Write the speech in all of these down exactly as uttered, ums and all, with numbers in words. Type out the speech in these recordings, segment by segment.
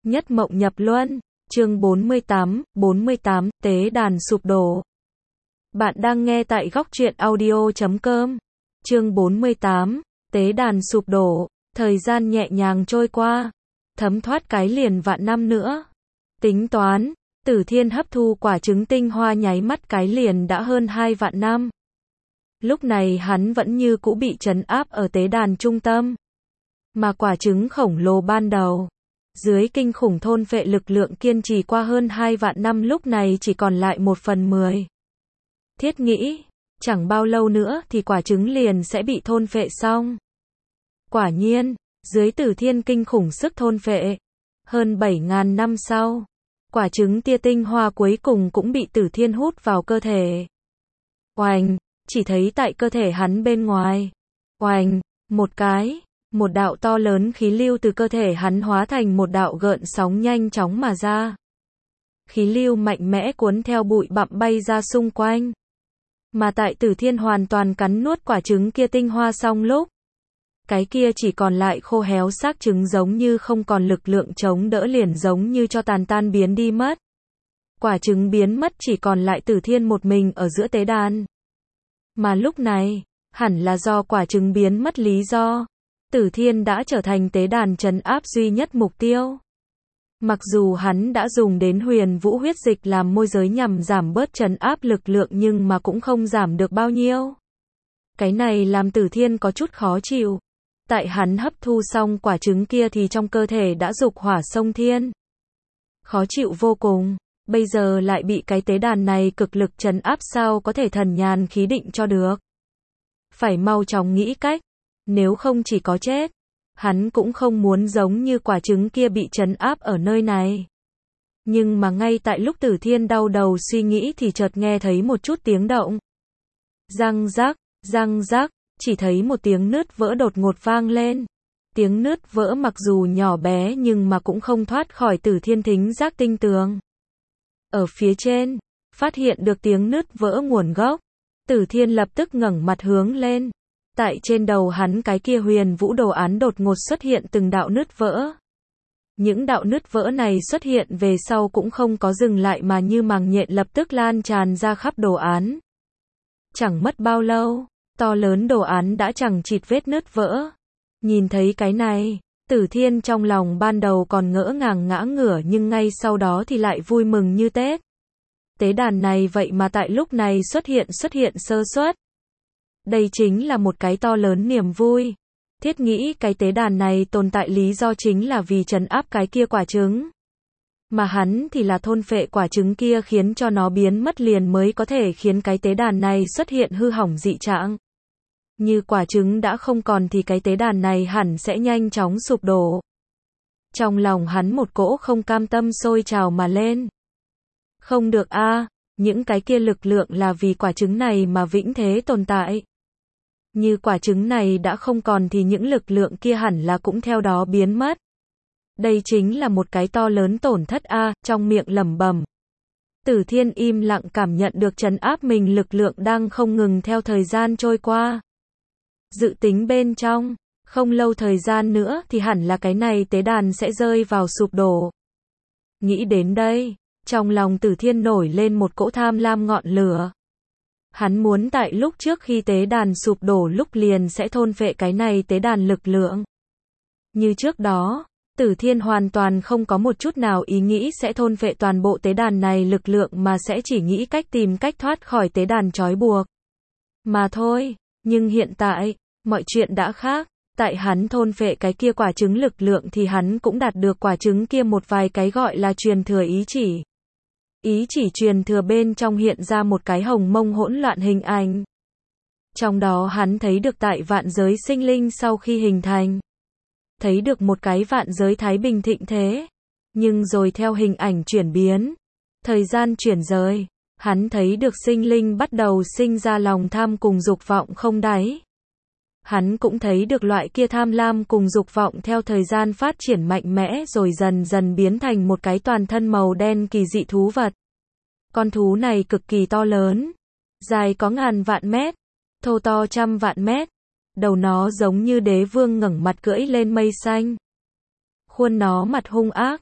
Nhất mộng nhập luân, chương bốn mươi tám, bốn mươi tám, tế đàn sụp đổ. Bạn đang nghe tại góc truyện audio chấm com. Chương bốn mươi tám, tế đàn sụp đổ, thời gian nhẹ nhàng trôi qua, thấm thoát cái liền vạn năm nữa. Tính toán, Tử Thiên hấp thu quả trứng tinh hoa nháy mắt cái liền đã hơn hai vạn năm. Lúc này hắn vẫn như cũ bị trấn áp ở tế đàn trung tâm. Mà quả trứng khổng lồ ban đầu, dưới kinh khủng thôn phệ lực lượng kiên trì qua hơn hai vạn năm lúc này chỉ còn lại một phần mười. Thiết nghĩ, chẳng bao lâu nữa thì quả trứng liền sẽ bị thôn phệ xong. Quả nhiên, dưới Tử Thiên kinh khủng sức thôn phệ, hơn bảy ngàn năm sau, quả trứng tia tinh hoa cuối cùng cũng bị Tử Thiên hút vào cơ thể. Oành, chỉ thấy tại cơ thể hắn bên ngoài, oành, một cái, một đạo to lớn khí lưu từ cơ thể hắn hóa thành một đạo gợn sóng nhanh chóng mà ra. Khí lưu mạnh mẽ cuốn theo bụi bặm bay ra xung quanh. Mà tại Tử Thiên hoàn toàn cắn nuốt quả trứng kia tinh hoa xong lúc, cái kia chỉ còn lại khô héo xác trứng giống như không còn lực lượng chống đỡ liền giống như cho tàn tan biến đi mất. Quả trứng biến mất chỉ còn lại Tử Thiên một mình ở giữa tế đàn. Mà lúc này, hẳn là do quả trứng biến mất lý do, Tử Thiên đã trở thành tế đàn trấn áp duy nhất mục tiêu. Mặc dù hắn đã dùng đến huyền vũ huyết dịch làm môi giới nhằm giảm bớt trấn áp lực lượng nhưng mà cũng không giảm được bao nhiêu. Cái này làm Tử Thiên có chút khó chịu. Tại hắn hấp thu xong quả trứng kia thì trong cơ thể đã dục hỏa sông thiên. Khó chịu vô cùng, bây giờ lại bị cái tế đàn này cực lực trấn áp sao có thể thần nhàn khí định cho được. Phải mau chóng nghĩ cách, nếu không chỉ có chết. Hắn cũng không muốn giống như quả trứng kia bị trấn áp ở nơi này. Nhưng mà ngay tại lúc Tử Thiên đau đầu suy nghĩ thì chợt nghe thấy một chút tiếng động. Răng rắc, răng rắc, chỉ thấy một tiếng nứt vỡ đột ngột vang lên. Tiếng nứt vỡ mặc dù nhỏ bé nhưng mà cũng không thoát khỏi Tử Thiên thính giác tinh tường. Ở phía trên, phát hiện được tiếng nứt vỡ nguồn gốc. Tử Thiên lập tức ngẩng mặt hướng lên. Tại trên đầu hắn cái kia huyền vũ đồ án đột ngột xuất hiện từng đạo nứt vỡ. Những đạo nứt vỡ này xuất hiện về sau cũng không có dừng lại mà như màng nhện lập tức lan tràn ra khắp đồ án. Chẳng mất bao lâu, to lớn đồ án đã chẳng chịt vết nứt vỡ. Nhìn thấy cái này, Tử Thiên trong lòng ban đầu còn ngỡ ngàng ngã ngửa nhưng ngay sau đó thì lại vui mừng như Tết. Tế đàn này vậy mà tại lúc này xuất hiện xuất hiện sơ suất. Đây chính là một cái to lớn niềm vui. Thiết nghĩ cái tế đàn này tồn tại lý do chính là vì trấn áp cái kia quả trứng. Mà hắn thì là thôn phệ quả trứng kia khiến cho nó biến mất liền mới có thể khiến cái tế đàn này xuất hiện hư hỏng dị trạng. Như quả trứng đã không còn thì cái tế đàn này hẳn sẽ nhanh chóng sụp đổ. Trong lòng hắn một cỗ không cam tâm sôi trào mà lên. Không được a, à, những cái kia lực lượng là vì quả trứng này mà vĩnh thế tồn tại. Như quả trứng này đã không còn thì những lực lượng kia hẳn là cũng theo đó biến mất. Đây chính là một cái to lớn tổn thất a, à, trong miệng lẩm bẩm. Tử Thiên im lặng cảm nhận được trấn áp mình lực lượng đang không ngừng theo thời gian trôi qua. Dự tính bên trong, không lâu thời gian nữa thì hẳn là cái này tế đàn sẽ rơi vào sụp đổ. Nghĩ đến đây, trong lòng Tử Thiên nổi lên một cỗ tham lam ngọn lửa. Hắn muốn tại lúc trước khi tế đàn sụp đổ lúc liền sẽ thôn phệ cái này tế đàn lực lượng. Như trước đó, Tử Thiên hoàn toàn không có một chút nào ý nghĩ sẽ thôn phệ toàn bộ tế đàn này lực lượng mà sẽ chỉ nghĩ cách tìm cách thoát khỏi tế đàn trói buộc. Mà thôi, nhưng hiện tại, mọi chuyện đã khác. Tại hắn thôn phệ cái kia quả trứng lực lượng thì hắn cũng đạt được quả trứng kia một vài cái gọi là truyền thừa ý chỉ. Ý chỉ truyền thừa bên trong hiện ra một cái hồng mông hỗn loạn hình ảnh. Trong đó hắn thấy được tại vạn giới sinh linh sau khi hình thành. Thấy được một cái vạn giới thái bình thịnh thế. Nhưng rồi theo hình ảnh chuyển biến, thời gian chuyển rời, hắn thấy được sinh linh bắt đầu sinh ra lòng tham cùng dục vọng không đáy. Hắn cũng thấy được loại kia tham lam cùng dục vọng theo thời gian phát triển mạnh mẽ rồi dần dần biến thành một cái toàn thân màu đen kỳ dị thú vật. Con thú này cực kỳ to lớn, dài có ngàn vạn mét, thô to trăm vạn mét, đầu nó giống như đế vương ngẩng mặt cưỡi lên mây xanh. Khuôn nó mặt hung ác,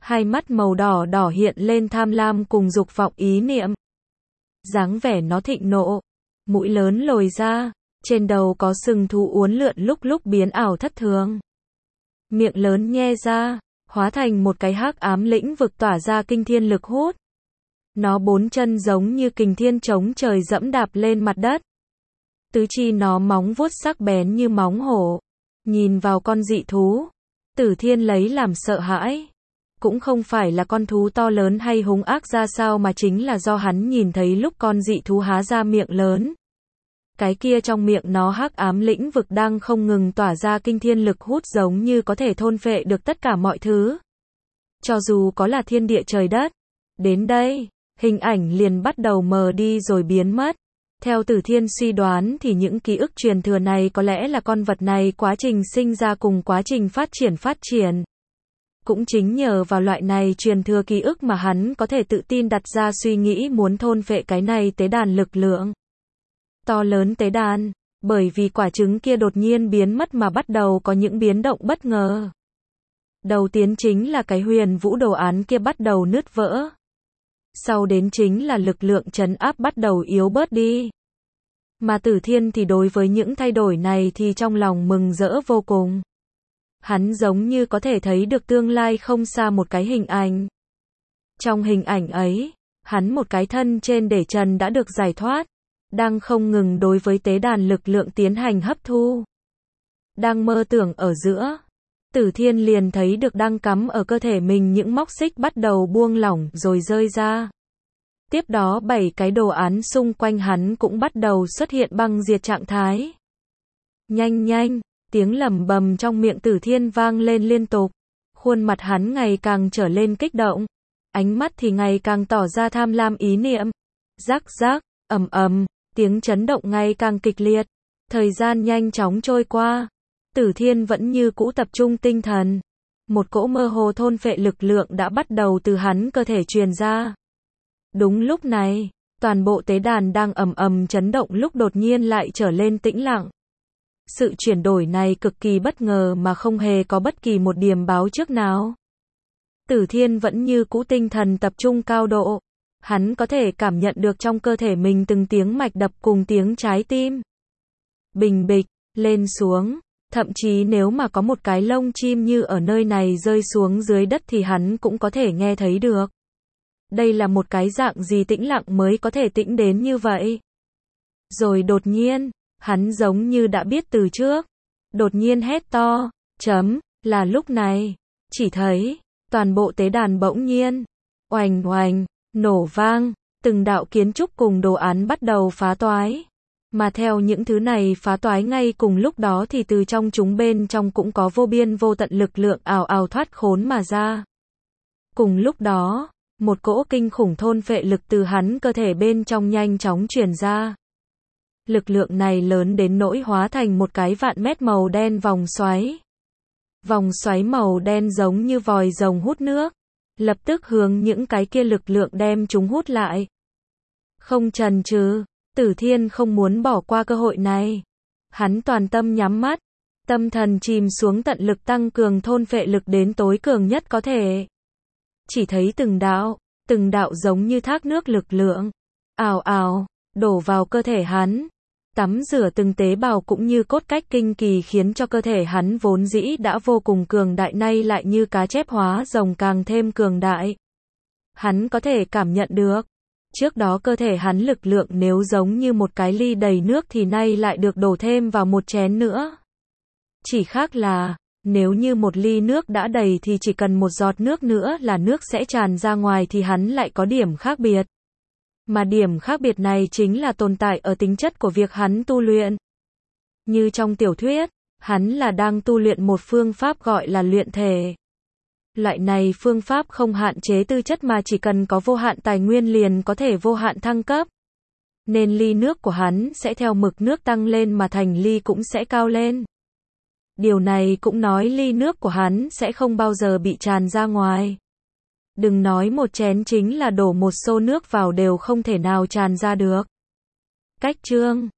hai mắt màu đỏ đỏ hiện lên tham lam cùng dục vọng ý niệm. Dáng vẻ nó thịnh nộ, mũi lớn lồi ra, trên đầu có sừng thú uốn lượn lúc lúc biến ảo thất thường. Miệng lớn nhe ra, hóa thành một cái hắc ám lĩnh vực tỏa ra kinh thiên lực hút. Nó bốn chân giống như kình thiên chống trời dẫm đạp lên mặt đất. Tứ chi nó móng vuốt sắc bén như móng hổ. Nhìn vào con dị thú, Tử Thiên lấy làm sợ hãi. Cũng không phải là con thú to lớn hay hung ác ra sao mà chính là do hắn nhìn thấy lúc con dị thú há ra miệng lớn. Cái kia trong miệng nó hắc ám lĩnh vực đang không ngừng tỏa ra kinh thiên lực hút giống như có thể thôn phệ được tất cả mọi thứ. Cho dù có là thiên địa trời đất. Đến đây, hình ảnh liền bắt đầu mờ đi rồi biến mất. Theo Tử Thiên suy đoán thì những ký ức truyền thừa này có lẽ là con vật này quá trình sinh ra cùng quá trình phát triển phát triển. Cũng chính nhờ vào loại này truyền thừa ký ức mà hắn có thể tự tin đặt ra suy nghĩ muốn thôn phệ cái này tế đàn lực lượng. To lớn tế đàn, bởi vì quả trứng kia đột nhiên biến mất mà bắt đầu có những biến động bất ngờ. Đầu tiên chính là cái huyền vũ đồ án kia bắt đầu nứt vỡ. Sau đến chính là lực lượng trấn áp bắt đầu yếu bớt đi. Mà Tử Thiên thì đối với những thay đổi này thì trong lòng mừng rỡ vô cùng. Hắn giống như có thể thấy được tương lai không xa một cái hình ảnh. Trong hình ảnh ấy, hắn một cái thân trên để trần đã được giải thoát, đang không ngừng đối với tế đàn lực lượng tiến hành hấp thu. Đang mơ tưởng ở giữa, Tử Thiên liền thấy được đang cắm ở cơ thể mình những móc xích bắt đầu buông lỏng rồi rơi ra. Tiếp đó bảy cái đồ án xung quanh hắn cũng bắt đầu xuất hiện băng diệt trạng thái. Nhanh nhanh, tiếng lẩm bẩm trong miệng Tử Thiên vang lên liên tục. Khuôn mặt hắn ngày càng trở lên kích động. Ánh mắt thì ngày càng tỏ ra tham lam ý niệm. Rắc rắc, ầm ầm, tiếng chấn động ngày càng kịch liệt. Thời gian nhanh chóng trôi qua. Tử Thiên vẫn như cũ tập trung tinh thần. Một cỗ mơ hồ thôn phệ lực lượng đã bắt đầu từ hắn cơ thể truyền ra. Đúng lúc này, toàn bộ tế đàn đang ầm ầm chấn động lúc đột nhiên lại trở lên tĩnh lặng. Sự chuyển đổi này cực kỳ bất ngờ mà không hề có bất kỳ một điểm báo trước nào. Tử Thiên vẫn như cũ tinh thần tập trung cao độ. Hắn có thể cảm nhận được trong cơ thể mình từng tiếng mạch đập cùng tiếng trái tim. Bình bịch, lên xuống. Thậm chí nếu mà có một cái lông chim như ở nơi này rơi xuống dưới đất thì hắn cũng có thể nghe thấy được. Đây là một cái dạng gì tĩnh lặng mới có thể tĩnh đến như vậy. Rồi đột nhiên, hắn giống như đã biết từ trước. Đột nhiên hét to, chấm, là lúc này. Chỉ thấy, toàn bộ tế đàn bỗng nhiên, oành oành, nổ vang, từng đạo kiến trúc cùng đồ án bắt đầu phá toái. Mà theo những thứ này phá toái ngay cùng lúc đó thì từ trong chúng bên trong cũng có vô biên vô tận lực lượng ào ào thoát khốn mà ra. Cùng lúc đó, một cỗ kinh khủng thôn phệ lực từ hắn cơ thể bên trong nhanh chóng truyền ra. Lực lượng này lớn đến nỗi hóa thành một cái vạn mét màu đen vòng xoáy. Vòng xoáy màu đen giống như vòi rồng hút nước, lập tức hướng những cái kia lực lượng đem chúng hút lại. Không chần chừ, Tử Thiên không muốn bỏ qua cơ hội này. Hắn toàn tâm nhắm mắt, tâm thần chìm xuống tận lực tăng cường thôn phệ lực đến tối cường nhất có thể. Chỉ thấy từng đạo, từng đạo giống như thác nước lực lượng, ào ào, đổ vào cơ thể hắn. Tắm rửa từng tế bào cũng như cốt cách kinh kỳ khiến cho cơ thể hắn vốn dĩ đã vô cùng cường đại nay lại như cá chép hóa rồng càng thêm cường đại. Hắn có thể cảm nhận được. Trước đó cơ thể hắn lực lượng nếu giống như một cái ly đầy nước thì nay lại được đổ thêm vào một chén nữa. Chỉ khác là, nếu như một ly nước đã đầy thì chỉ cần một giọt nước nữa là nước sẽ tràn ra ngoài thì hắn lại có điểm khác biệt. Mà điểm khác biệt này chính là tồn tại ở tính chất của việc hắn tu luyện. Như trong tiểu thuyết, hắn là đang tu luyện một phương pháp gọi là luyện thể. Loại này phương pháp không hạn chế tư chất mà chỉ cần có vô hạn tài nguyên liền có thể vô hạn thăng cấp. Nên ly nước của hắn sẽ theo mực nước tăng lên mà thành ly cũng sẽ cao lên. Điều này cũng nói ly nước của hắn sẽ không bao giờ bị tràn ra ngoài. Đừng nói một chén chính là đổ một xô nước vào đều không thể nào tràn ra được. Cách chương